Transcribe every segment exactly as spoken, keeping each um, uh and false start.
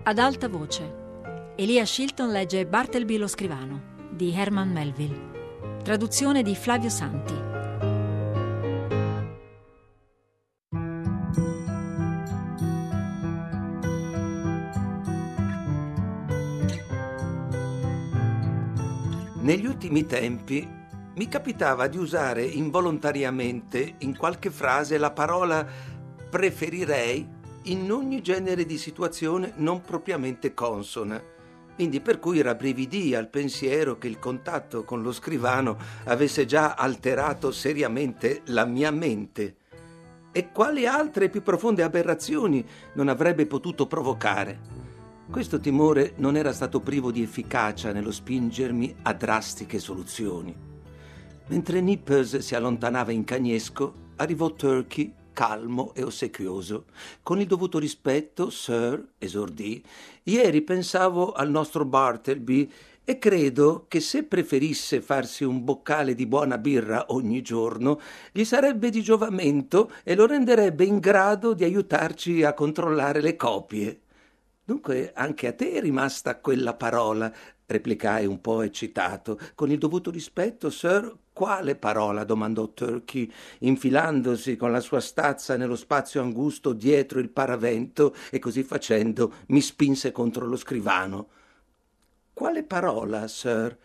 Ad alta voce. Elia Shilton legge Bartleby lo scrivano di Herman Melville. Traduzione di Flavio Santi. Negli ultimi tempi mi capitava di usare involontariamente in qualche frase la parola preferirei in ogni genere di situazione non propriamente consona, quindi per cui rabbrividii al pensiero che il contatto con lo scrivano avesse già alterato seriamente la mia mente. E quali altre più profonde aberrazioni non avrebbe potuto provocare? Questo timore non era stato privo di efficacia nello spingermi a drastiche soluzioni. Mentre Nippers si allontanava in cagnesco, arrivò Turkey, calmo e ossequioso. Con il dovuto rispetto, Sir, esordì, ieri pensavo al nostro Bartleby e credo che se preferisse farsi un boccale di buona birra ogni giorno, gli sarebbe di giovamento e lo renderebbe in grado di aiutarci a controllare le copie. Dunque anche a te è rimasta quella parola, replicai un po' eccitato. Con il dovuto rispetto, Sir, quale parola? Domandò Turkey, infilandosi con la sua stazza nello spazio angusto dietro il paravento e così facendo mi spinse contro lo scrivano. Quale parola, Sir?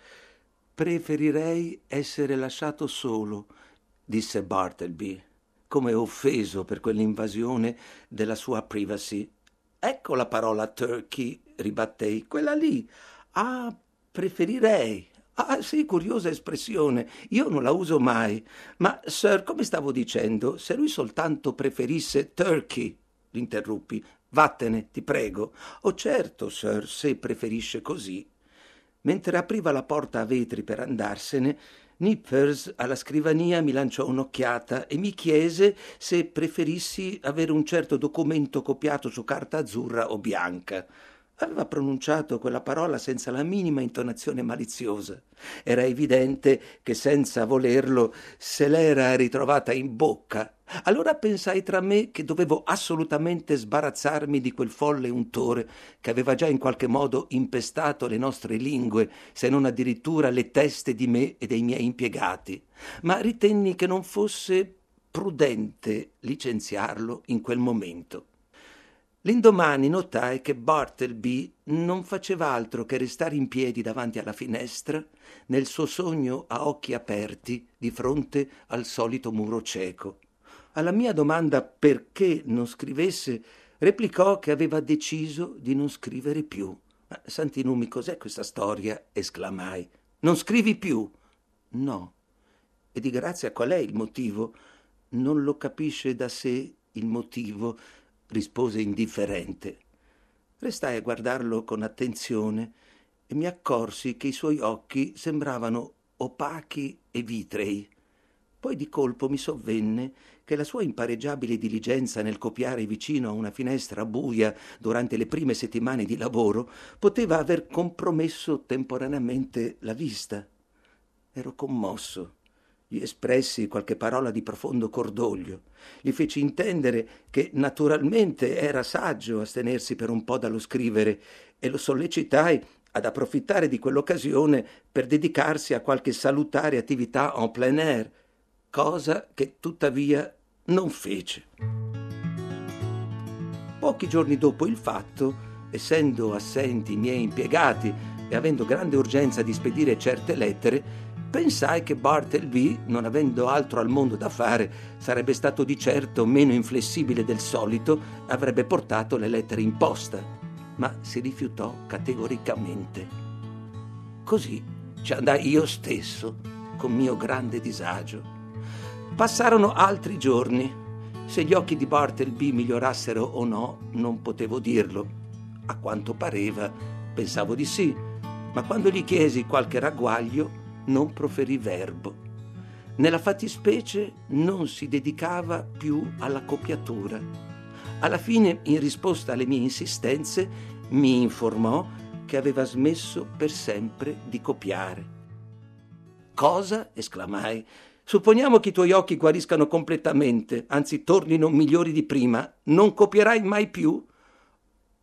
Preferirei essere lasciato solo, disse Bartleby, come offeso per quell'invasione della sua privacy. Ecco la parola Turkey, ribattei, quella lì. Ah, preferirei. Ah, sì, curiosa espressione. Io non la uso mai. Ma, Sir, come stavo dicendo, se lui soltanto preferisse Turkey, l'interruppi. Vattene, ti prego. Oh, certo, Sir, se preferisce così. Mentre apriva la porta a vetri per andarsene, Nippers alla scrivania mi lanciò un'occhiata e mi chiese se preferissi avere un certo documento copiato su carta azzurra o bianca. Aveva pronunciato quella parola senza la minima intonazione maliziosa. Era evidente che senza volerlo se l'era ritrovata in bocca. Allora pensai tra me che dovevo assolutamente sbarazzarmi di quel folle untore che aveva già in qualche modo impestato le nostre lingue, se non addirittura le teste di me e dei miei impiegati. Ma ritenni che non fosse prudente licenziarlo in quel momento. L'indomani notai che Bartleby non faceva altro che restare in piedi davanti alla finestra, nel suo sogno a occhi aperti, di fronte al solito muro cieco. Alla mia domanda perché non scrivesse, replicò che aveva deciso di non scrivere più. Ma santi numi, cos'è questa storia? Esclamai. Non scrivi più? No. E di grazia qual è il motivo? Non lo capisce da sé il motivo, rispose indifferente. Restai a guardarlo con attenzione e mi accorsi che i suoi occhi sembravano opachi e vitrei. Poi di colpo mi sovvenne che la sua impareggiabile diligenza nel copiare vicino a una finestra buia durante le prime settimane di lavoro poteva aver compromesso temporaneamente la vista. Ero commosso. Gli espressi qualche parola di profondo cordoglio. Gli feci intendere che naturalmente era saggio astenersi per un po' dallo scrivere e lo sollecitai ad approfittare di quell'occasione per dedicarsi a qualche salutare attività en plein air, cosa che tuttavia non fece. Pochi giorni dopo il fatto, essendo assenti i miei impiegati e avendo grande urgenza di spedire certe lettere, pensai che Bartleby, non avendo altro al mondo da fare, sarebbe stato di certo meno inflessibile del solito, avrebbe portato le lettere in posta, ma si rifiutò categoricamente. Così ci andai io stesso, con mio grande disagio. Passarono altri giorni. Se gli occhi di Bartleby migliorassero o no, non potevo dirlo. A quanto pareva, pensavo di sì, ma quando gli chiesi qualche ragguaglio, non proferì verbo. Nella fattispecie non si dedicava più alla copiatura. Alla fine, in risposta alle mie insistenze, mi informò che aveva smesso per sempre di copiare. Cosa? Esclamai. Supponiamo che i tuoi occhi guariscano completamente, anzi tornino migliori di prima. Non copierai mai più?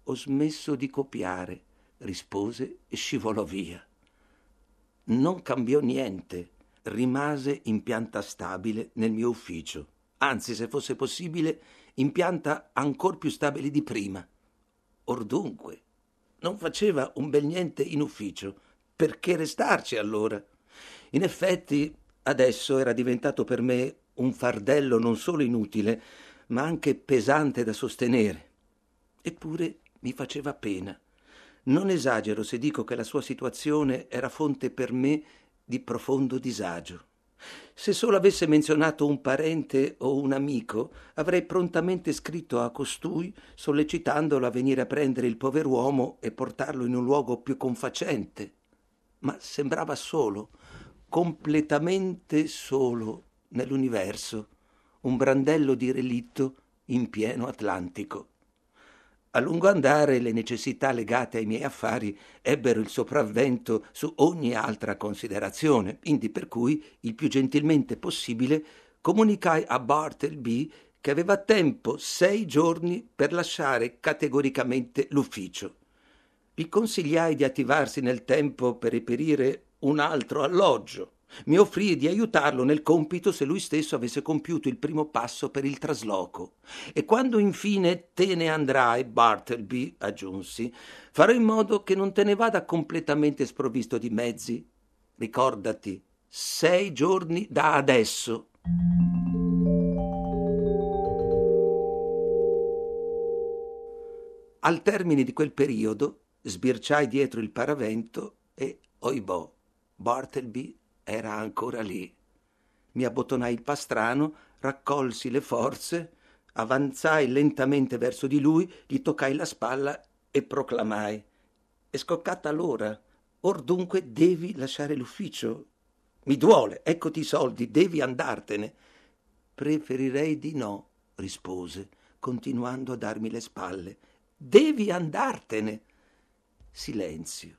Ho smesso di copiare, rispose e scivolò via. Non cambiò niente, rimase in pianta stabile nel mio ufficio, anzi, se fosse possibile, in pianta ancor più stabile di prima. Or dunque, non faceva un bel niente in ufficio, perché restarci allora? In effetti, adesso era diventato per me un fardello non solo inutile, ma anche pesante da sostenere. Eppure mi faceva pena. Non esagero se dico che la sua situazione era fonte per me di profondo disagio. Se solo avesse menzionato un parente o un amico, avrei prontamente scritto a costui sollecitandolo a venire a prendere il pover'uomo e portarlo in un luogo più confacente. Ma sembrava solo, completamente solo nell'universo, un brandello di relitto in pieno Atlantico. A lungo andare le necessità legate ai miei affari ebbero il sopravvento su ogni altra considerazione, indi per cui, il più gentilmente possibile, comunicai a Bartleby che aveva tempo sei giorni per lasciare categoricamente l'ufficio. Gli consigliai di attivarsi nel tempo per reperire un altro alloggio. Mi offrii di aiutarlo nel compito se lui stesso avesse compiuto il primo passo per il trasloco. E quando infine te ne andrai, Bartleby, aggiunsi, farò in modo che non te ne vada completamente sprovvisto di mezzi. Ricordati, sei giorni da adesso. Al termine di quel periodo sbirciai dietro il paravento e, oibò, Bartleby era ancora lì. Mi abbottonai il pastrano, raccolsi le forze, avanzai lentamente verso di lui, gli toccai la spalla e proclamai: «È scoccata l'ora, or dunque devi lasciare l'ufficio. Mi duole, eccoti i soldi, devi andartene». «Preferirei di no», rispose, continuando a darmi le spalle. «Devi andartene». Silenzio.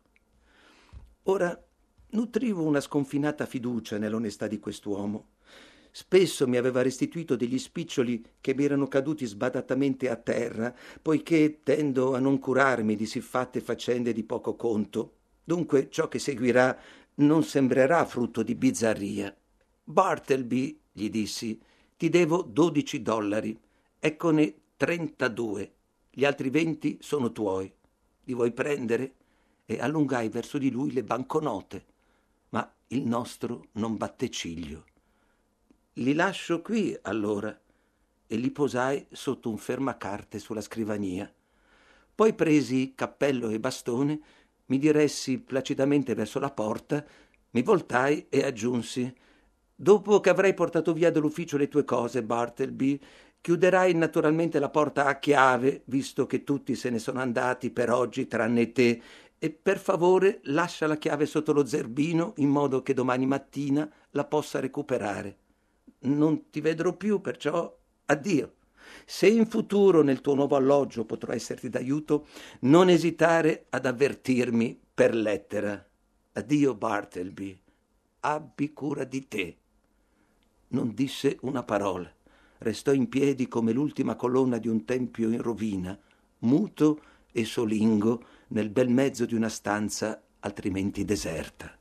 Ora nutrivo una sconfinata fiducia nell'onestà di quest'uomo. Spesso mi aveva restituito degli spiccioli che mi erano caduti sbadatamente a terra, poiché tendo a non curarmi di siffatte faccende di poco conto. Dunque ciò che seguirà non sembrerà frutto di bizzarria. «Bartleby», gli dissi, «ti devo dodici dollari. Eccone trentadue. Gli altri venti sono tuoi. Li vuoi prendere?» E allungai verso di lui le banconote, ma il nostro non batte ciglio. «Li lascio qui, allora», e li posai sotto un fermacarte sulla scrivania. Poi presi cappello e bastone, mi diressi placidamente verso la porta, mi voltai e aggiunsi: «Dopo che avrai portato via dall'ufficio le tue cose, Bartleby, chiuderai naturalmente la porta a chiave, visto che tutti se ne sono andati per oggi tranne te, e per favore lascia la chiave sotto lo zerbino in modo che domani mattina la possa recuperare. Non ti vedrò più, perciò addio. Se in futuro nel tuo nuovo alloggio potrò esserti d'aiuto, non esitare ad avvertirmi per lettera. Addio, Bartleby. Abbi cura di te». Non disse una parola. Restò in piedi come l'ultima colonna di un tempio in rovina, muto e solingo nel bel mezzo di una stanza altrimenti deserta.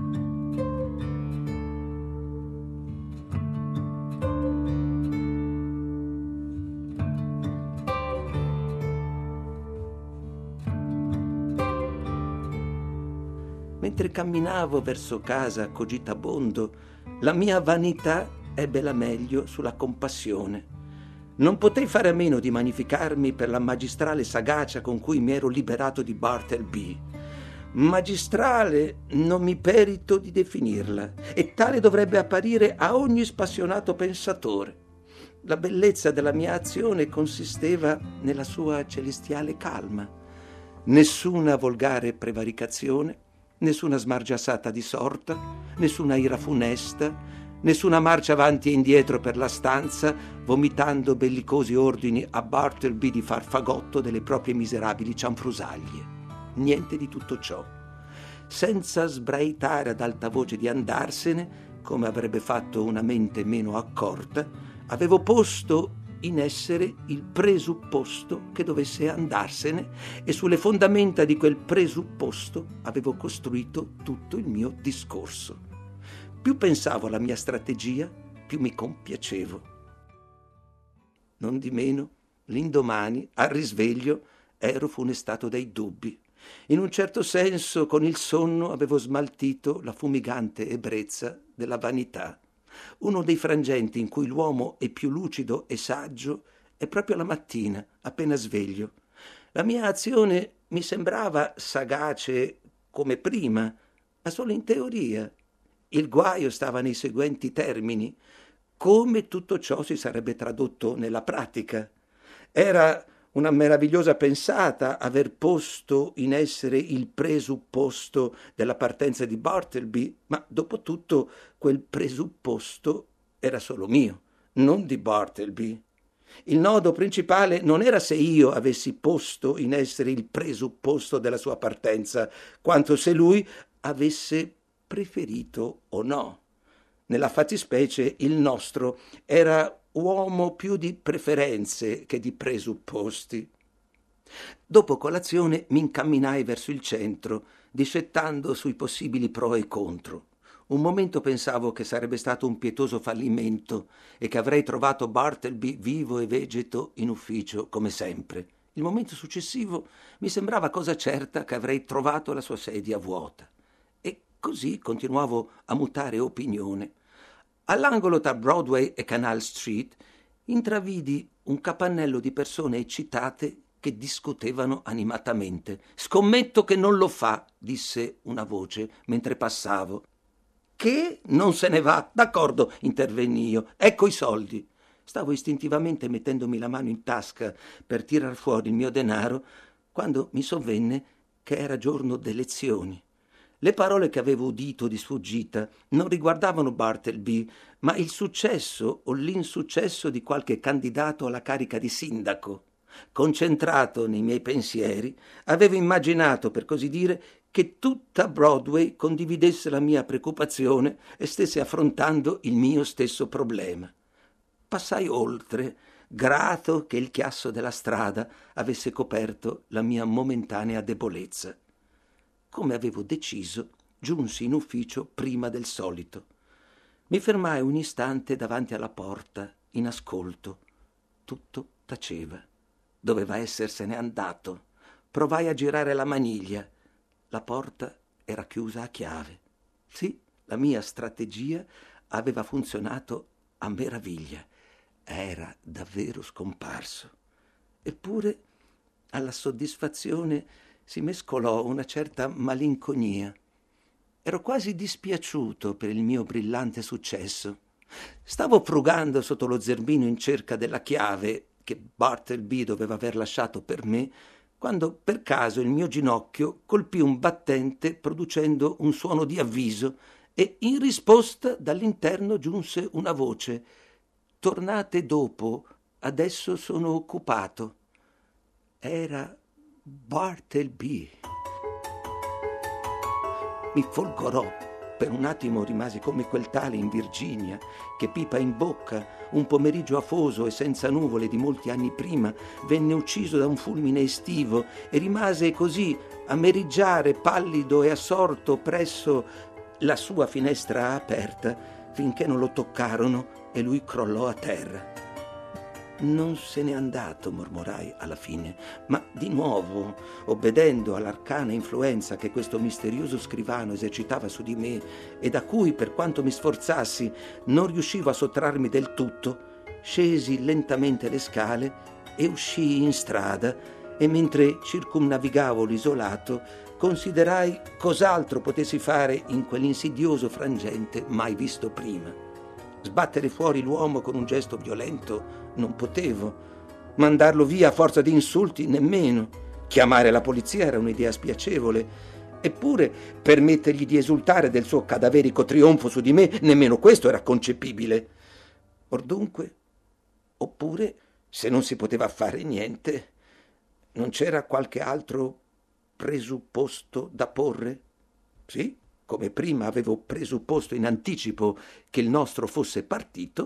Mentre camminavo verso casa cogitabondo, la mia vanità ebbe la meglio sulla compassione. Non potei fare a meno di magnificarmi per la magistrale sagacia con cui mi ero liberato di Bartleby. Magistrale non mi perito di definirla, e tale dovrebbe apparire a ogni spassionato pensatore. La bellezza della mia azione consisteva nella sua celestiale calma. Nessuna volgare prevaricazione, nessuna smargiassata di sorta, nessuna ira funesta, nessuna marcia avanti e indietro per la stanza, vomitando bellicosi ordini a Bartleby di far fagotto delle proprie miserabili cianfrusaglie. Niente di tutto ciò. Senza sbraitare ad alta voce di andarsene, come avrebbe fatto una mente meno accorta, avevo posto in essere il presupposto che dovesse andarsene e sulle fondamenta di quel presupposto avevo costruito tutto il mio discorso. Più pensavo alla mia strategia, più mi compiacevo. Non di meno, l'indomani, al risveglio, ero funestato dai dubbi. In un certo senso, con il sonno avevo smaltito la fumigante ebbrezza della vanità. Uno dei frangenti in cui l'uomo è più lucido e saggio è proprio la mattina, appena sveglio. La mia azione mi sembrava sagace come prima, ma solo in teoria. Il guaio stava nei seguenti termini: come tutto ciò si sarebbe tradotto nella pratica. Era una meravigliosa pensata aver posto in essere il presupposto della partenza di Bartleby, ma dopo tutto quel presupposto era solo mio, non di Bartleby. Il nodo principale non era se io avessi posto in essere il presupposto della sua partenza, quanto se lui avesse preferito o no. Nella fattispecie il nostro era uomo più di preferenze che di presupposti. Dopo colazione mi incamminai verso il centro, discettando sui possibili pro e contro. Un momento pensavo che sarebbe stato un pietoso fallimento e che avrei trovato Bartleby vivo e vegeto in ufficio, come sempre. Il momento successivo mi sembrava cosa certa che avrei trovato la sua sedia vuota. E così continuavo a mutare opinione. All'angolo tra Broadway e Canal Street intravidi un capannello di persone eccitate che discutevano animatamente. «Scommetto che non lo fa», disse una voce mentre passavo. «Che? Non se ne va? D'accordo», intervenni io. «Ecco i soldi». Stavo istintivamente mettendomi la mano in tasca per tirar fuori il mio denaro quando mi sovvenne che era giorno d'elezioni. Le parole che avevo udito di sfuggita non riguardavano Bartleby, ma il successo o l'insuccesso di qualche candidato alla carica di sindaco. Concentrato nei miei pensieri, avevo immaginato, per così dire, che tutta Broadway condividesse la mia preoccupazione e stesse affrontando il mio stesso problema. Passai oltre, grato che il chiasso della strada avesse coperto la mia momentanea debolezza. Come avevo deciso, giunsi in ufficio prima del solito. Mi fermai un istante davanti alla porta, in ascolto. Tutto taceva. Doveva essersene andato. Provai a girare la maniglia. La porta era chiusa a chiave. Sì, la mia strategia aveva funzionato a meraviglia. Era davvero scomparso. Eppure, alla soddisfazione si mescolò una certa malinconia. Ero quasi dispiaciuto per il mio brillante successo. Stavo frugando sotto lo zerbino in cerca della chiave che Bartleby doveva aver lasciato per me, quando per caso il mio ginocchio colpì un battente producendo un suono di avviso e in risposta dall'interno giunse una voce: «Tornate dopo, adesso sono occupato». Era Bartleby. Mi folgorò. Per un attimo rimasi come quel tale in Virginia, che, pipa in bocca, un pomeriggio afoso e senza nuvole di molti anni prima, venne ucciso da un fulmine estivo e rimase così a meriggiare pallido e assorto presso la sua finestra aperta, finché non lo toccarono e lui crollò a terra. «Non se n'è andato», mormorai alla fine, ma di nuovo, obbedendo all'arcana influenza che questo misterioso scrivano esercitava su di me e da cui, per quanto mi sforzassi, non riuscivo a sottrarmi del tutto, scesi lentamente le scale e uscii in strada e mentre circumnavigavo l'isolato considerai cos'altro potessi fare in quell'insidioso frangente mai visto prima. Sbattere fuori l'uomo con un gesto violento non potevo, mandarlo via a forza di insulti nemmeno, chiamare la polizia era un'idea spiacevole, eppure permettergli di esultare del suo cadaverico trionfo su di me, nemmeno questo era concepibile. Or dunque, oppure, se non si poteva fare niente, non c'era qualche altro presupposto da porre? Sì, come prima avevo presupposto in anticipo che il nostro fosse partito,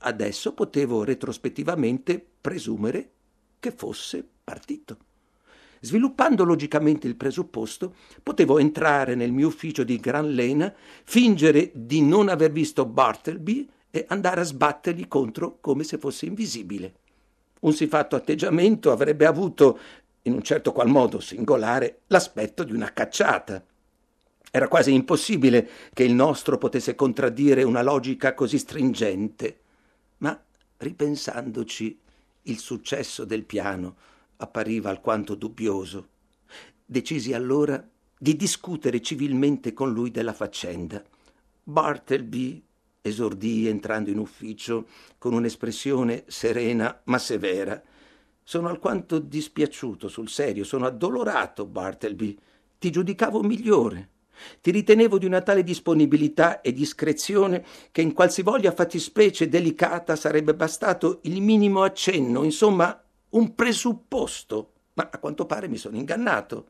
adesso potevo retrospettivamente presumere che fosse partito. Sviluppando logicamente il presupposto, potevo entrare nel mio ufficio di Gran Lena, fingere di non aver visto Bartleby e andare a sbattergli contro come se fosse invisibile. Un siffatto atteggiamento avrebbe avuto, in un certo qual modo singolare, l'aspetto di una cacciata. Era quasi impossibile che il nostro potesse contraddire una logica così stringente, ma ripensandoci, il successo del piano appariva alquanto dubbioso. Decisi allora di discutere civilmente con lui della faccenda. Bartleby, esordì entrando in ufficio con un'espressione serena ma severa. Sono alquanto dispiaciuto, sul serio, sono addolorato, Bartleby. Ti giudicavo migliore. Ti ritenevo di una tale disponibilità e discrezione che in qualsivoglia fattispecie delicata sarebbe bastato il minimo accenno, insomma un presupposto, ma a quanto pare mi sono ingannato.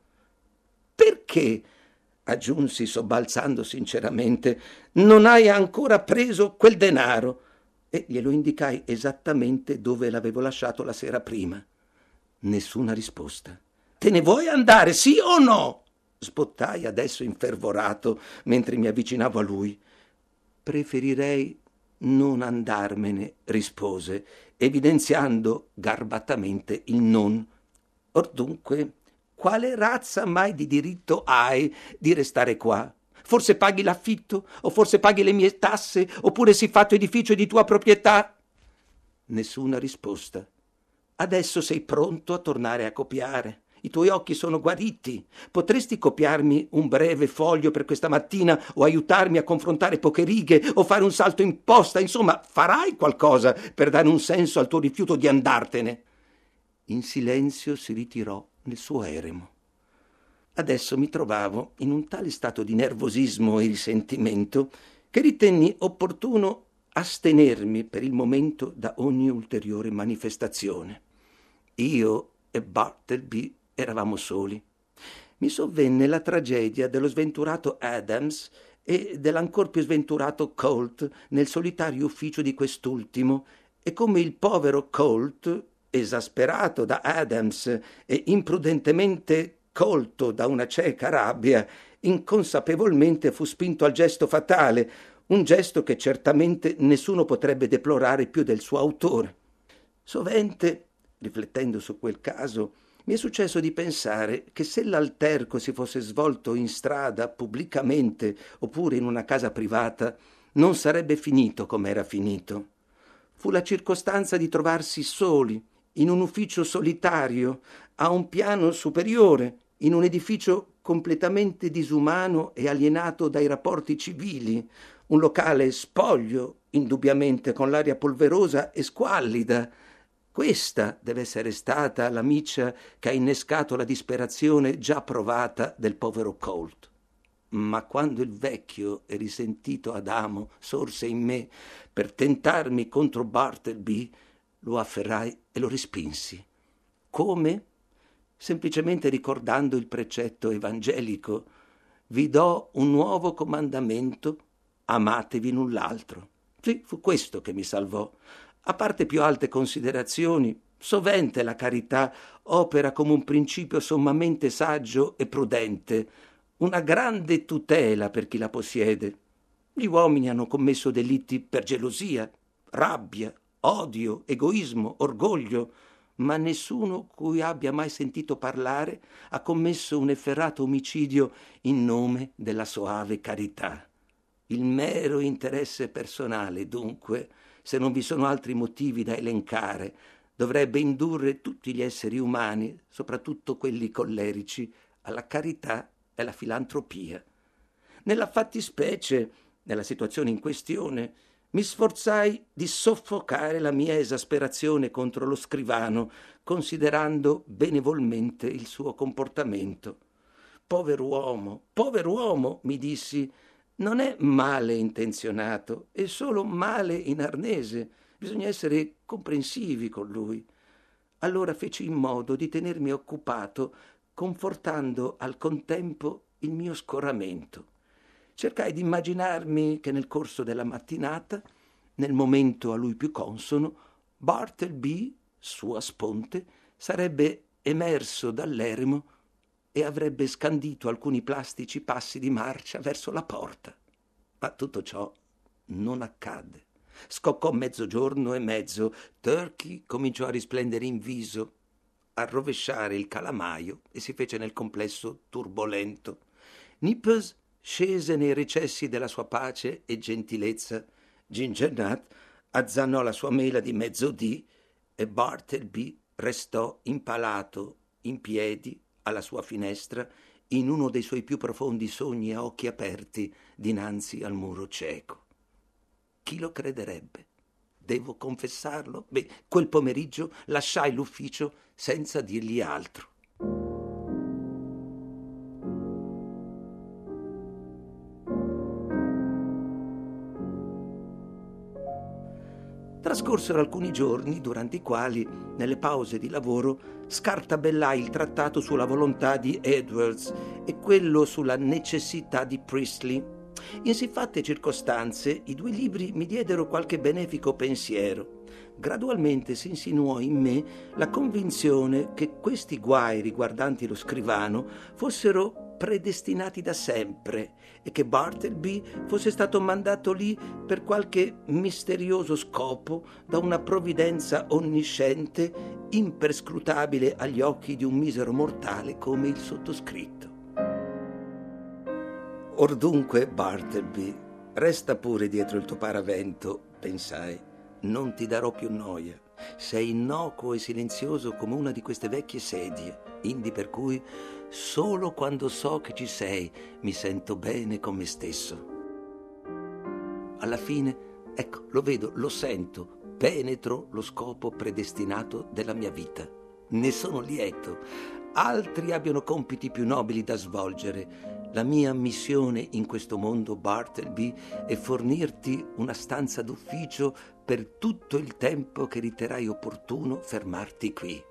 Perché, aggiunsi sobbalzando sinceramente, non hai ancora preso quel denaro? E glielo indicai esattamente dove l'avevo lasciato la sera prima. Nessuna risposta. Te ne vuoi andare, sì o no? Spottai adesso infervorato mentre mi avvicinavo a lui. Preferirei non andarmene, rispose, evidenziando garbatamente il non. Or dunque, quale razza mai di diritto hai di restare qua? Forse paghi l'affitto, o forse paghi le mie tasse, oppure siffatto edificio di tua proprietà? Nessuna risposta. Adesso sei pronto a tornare a copiare. I tuoi occhi sono guariti. Potresti copiarmi un breve foglio per questa mattina o aiutarmi a confrontare poche righe o fare un salto in posta? Insomma, farai qualcosa per dare un senso al tuo rifiuto di andartene. In silenzio si ritirò nel suo eremo. Adesso mi trovavo in un tale stato di nervosismo e risentimento che ritenni opportuno astenermi per il momento da ogni ulteriore manifestazione. Io e Bartleby eravamo soli. Mi sovvenne la tragedia dello sventurato Adams e dell'ancor più sventurato Colt nel solitario ufficio di quest'ultimo, e come il povero Colt, esasperato da Adams e imprudentemente colto da una cieca rabbia, inconsapevolmente fu spinto al gesto fatale, un gesto che certamente nessuno potrebbe deplorare più del suo autore. Sovente, riflettendo su quel caso, mi è successo di pensare che se l'alterco si fosse svolto in strada, pubblicamente, oppure in una casa privata, non sarebbe finito come era finito. Fu la circostanza di trovarsi soli, in un ufficio solitario, a un piano superiore, in un edificio completamente disumano e alienato dai rapporti civili, un locale spoglio, indubbiamente con l'aria polverosa e squallida. Questa deve essere stata la miccia che ha innescato la disperazione già provata del povero Colt. Ma quando il vecchio e risentito Adamo sorse in me per tentarmi contro Bartleby, lo afferrai e lo respinsi. Come? Semplicemente ricordando il precetto evangelico: vi do un nuovo comandamento, amatevi l'un l'altro. Sì, fu questo che mi salvò. A parte più alte considerazioni, sovente la carità opera come un principio sommamente saggio e prudente, una grande tutela per chi la possiede. Gli uomini hanno commesso delitti per gelosia, rabbia, odio, egoismo, orgoglio, ma nessuno cui abbia mai sentito parlare ha commesso un efferato omicidio in nome della soave carità. Il mero interesse personale, dunque, se non vi sono altri motivi da elencare, dovrebbe indurre tutti gli esseri umani, soprattutto quelli collerici, alla carità e alla filantropia. Nella fattispecie, nella situazione in questione, mi sforzai di soffocare la mia esasperazione contro lo scrivano, considerando benevolmente il suo comportamento. Pover'uomo, pover'uomo, mi dissi, non è male intenzionato, è solo male in arnese. Bisogna essere comprensivi con lui. Allora feci in modo di tenermi occupato, confortando al contempo il mio scoramento. Cercai di immaginarmi che nel corso della mattinata nel momento a lui più consono, Bartleby, sua sponte, sarebbe emerso dall'eremo e avrebbe scandito alcuni plastici passi di marcia verso la porta. Ma tutto ciò non accadde. Scoccò mezzogiorno e mezzo, Turkey cominciò a risplendere in viso, a rovesciare il calamaio e si fece nel complesso turbolento. Nippers scese nei recessi della sua pace e gentilezza, Ginger Nut azzannò la sua mela di mezzodì e Bartleby restò impalato in piedi alla sua finestra in uno dei suoi più profondi sogni a occhi aperti dinanzi al muro cieco. Chi lo crederebbe? Devo confessarlo? Beh, quel pomeriggio lasciai l'ufficio senza dirgli altro. Trascorsero alcuni giorni durante i quali, nelle pause di lavoro, scartabellai il trattato sulla volontà di Edwards e quello sulla necessità di Priestley. In siffatte circostanze i due libri mi diedero qualche benefico pensiero. Gradualmente si insinuò in me la convinzione che questi guai riguardanti lo scrivano fossero predestinati da sempre e che Bartleby fosse stato mandato lì per qualche misterioso scopo da una provvidenza onnisciente, imperscrutabile agli occhi di un misero mortale come il sottoscritto. Or dunque, Bartleby, resta pure dietro il tuo paravento, pensai. Non ti darò più noia. Sei innocuo e silenzioso come una di queste vecchie sedie, indi per cui solo quando so che ci sei mi sento bene con me stesso. Alla fine, ecco, lo vedo, lo sento, penetro lo scopo predestinato della mia vita. Ne sono lieto. Altri abbiano compiti più nobili da svolgere. La mia missione in questo mondo, Bartleby, è fornirti una stanza d'ufficio per tutto il tempo che riterrai opportuno fermarti qui.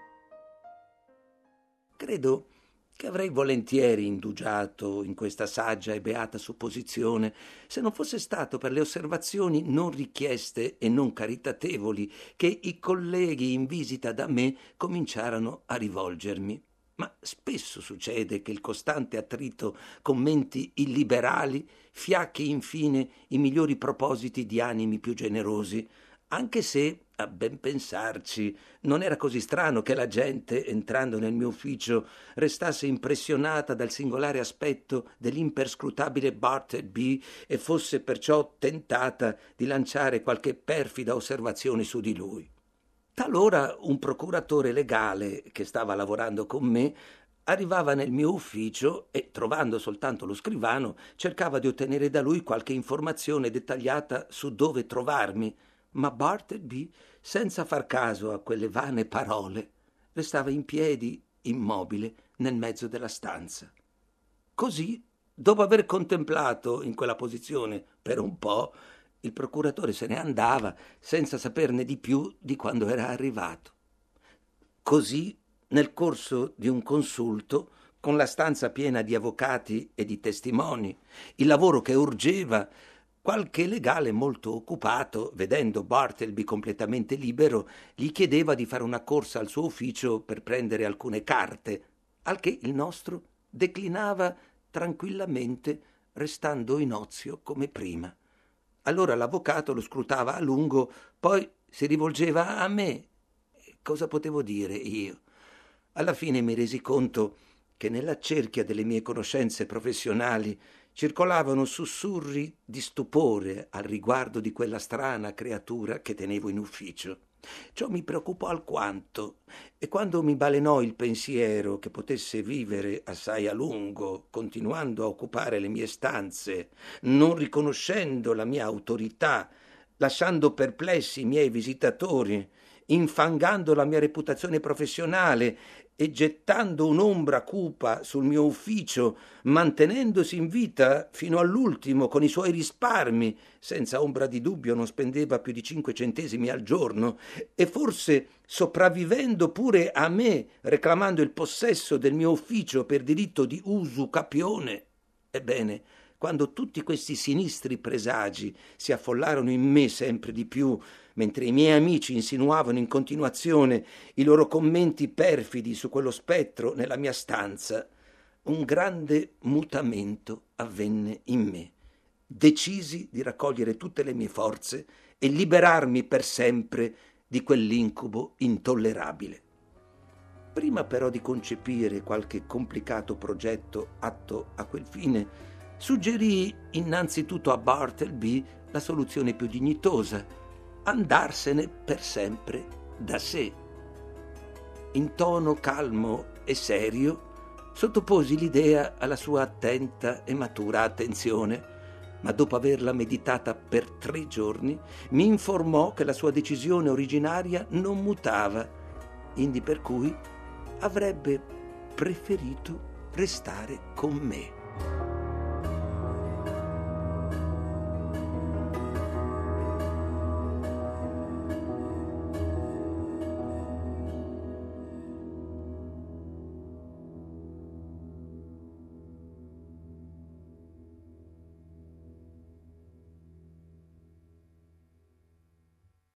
Credo che avrei volentieri indugiato in questa saggia e beata supposizione se non fosse stato per le osservazioni non richieste e non caritatevoli che i colleghi in visita da me cominciarono a rivolgermi. Ma spesso succede che il costante attrito con menti illiberali fiacchi infine i migliori propositi di animi più generosi, anche se, a ben pensarci, non era così strano che la gente, entrando nel mio ufficio, restasse impressionata dal singolare aspetto dell'imperscrutabile Bartleby e fosse perciò tentata di lanciare qualche perfida osservazione su di lui. Talora un procuratore legale che stava lavorando con me arrivava nel mio ufficio e, trovando soltanto lo scrivano, cercava di ottenere da lui qualche informazione dettagliata su dove trovarmi, ma Bartleby, senza far caso a quelle vane parole, restava in piedi, immobile, nel mezzo della stanza. Così, dopo aver contemplato in quella posizione per un po', il procuratore se ne andava senza saperne di più di quando era arrivato. Così, nel corso di un consulto, con la stanza piena di avvocati e di testimoni, il lavoro che urgeva, qualche legale molto occupato, vedendo Bartleby completamente libero, gli chiedeva di fare una corsa al suo ufficio per prendere alcune carte, al che il nostro declinava tranquillamente, restando in ozio come prima. Allora l'avvocato lo scrutava a lungo, poi si rivolgeva a me. Cosa potevo dire io? Alla fine mi resi conto che nella cerchia delle mie conoscenze professionali circolavano sussurri di stupore al riguardo di quella strana creatura che tenevo in ufficio. Ciò mi preoccupò alquanto, e quando mi balenò il pensiero che potesse vivere assai a lungo, continuando a occupare le mie stanze, non riconoscendo la mia autorità, lasciando perplessi i miei visitatori, infangando la mia reputazione professionale e gettando un'ombra cupa sul mio ufficio, mantenendosi in vita fino all'ultimo con i suoi risparmi, senza ombra di dubbio non spendeva più di cinque centesimi al giorno, e forse sopravvivendo pure a me, reclamando il possesso del mio ufficio per diritto di usucapione. Ebbene, quando tutti questi sinistri presagi si affollarono in me sempre di più, mentre i miei amici insinuavano in continuazione i loro commenti perfidi su quello spettro nella mia stanza, un grande mutamento avvenne in me. Decisi di raccogliere tutte le mie forze e liberarmi per sempre di quell'incubo intollerabile. Prima però di concepire qualche complicato progetto atto a quel fine, suggerii innanzitutto a Bartleby la soluzione più dignitosa: andarsene per sempre da sé. In tono calmo e serio sottoposi l'idea alla sua attenta e matura attenzione, ma dopo averla meditata per tre giorni mi informò che la sua decisione originaria non mutava, indi per cui avrebbe preferito restare con me.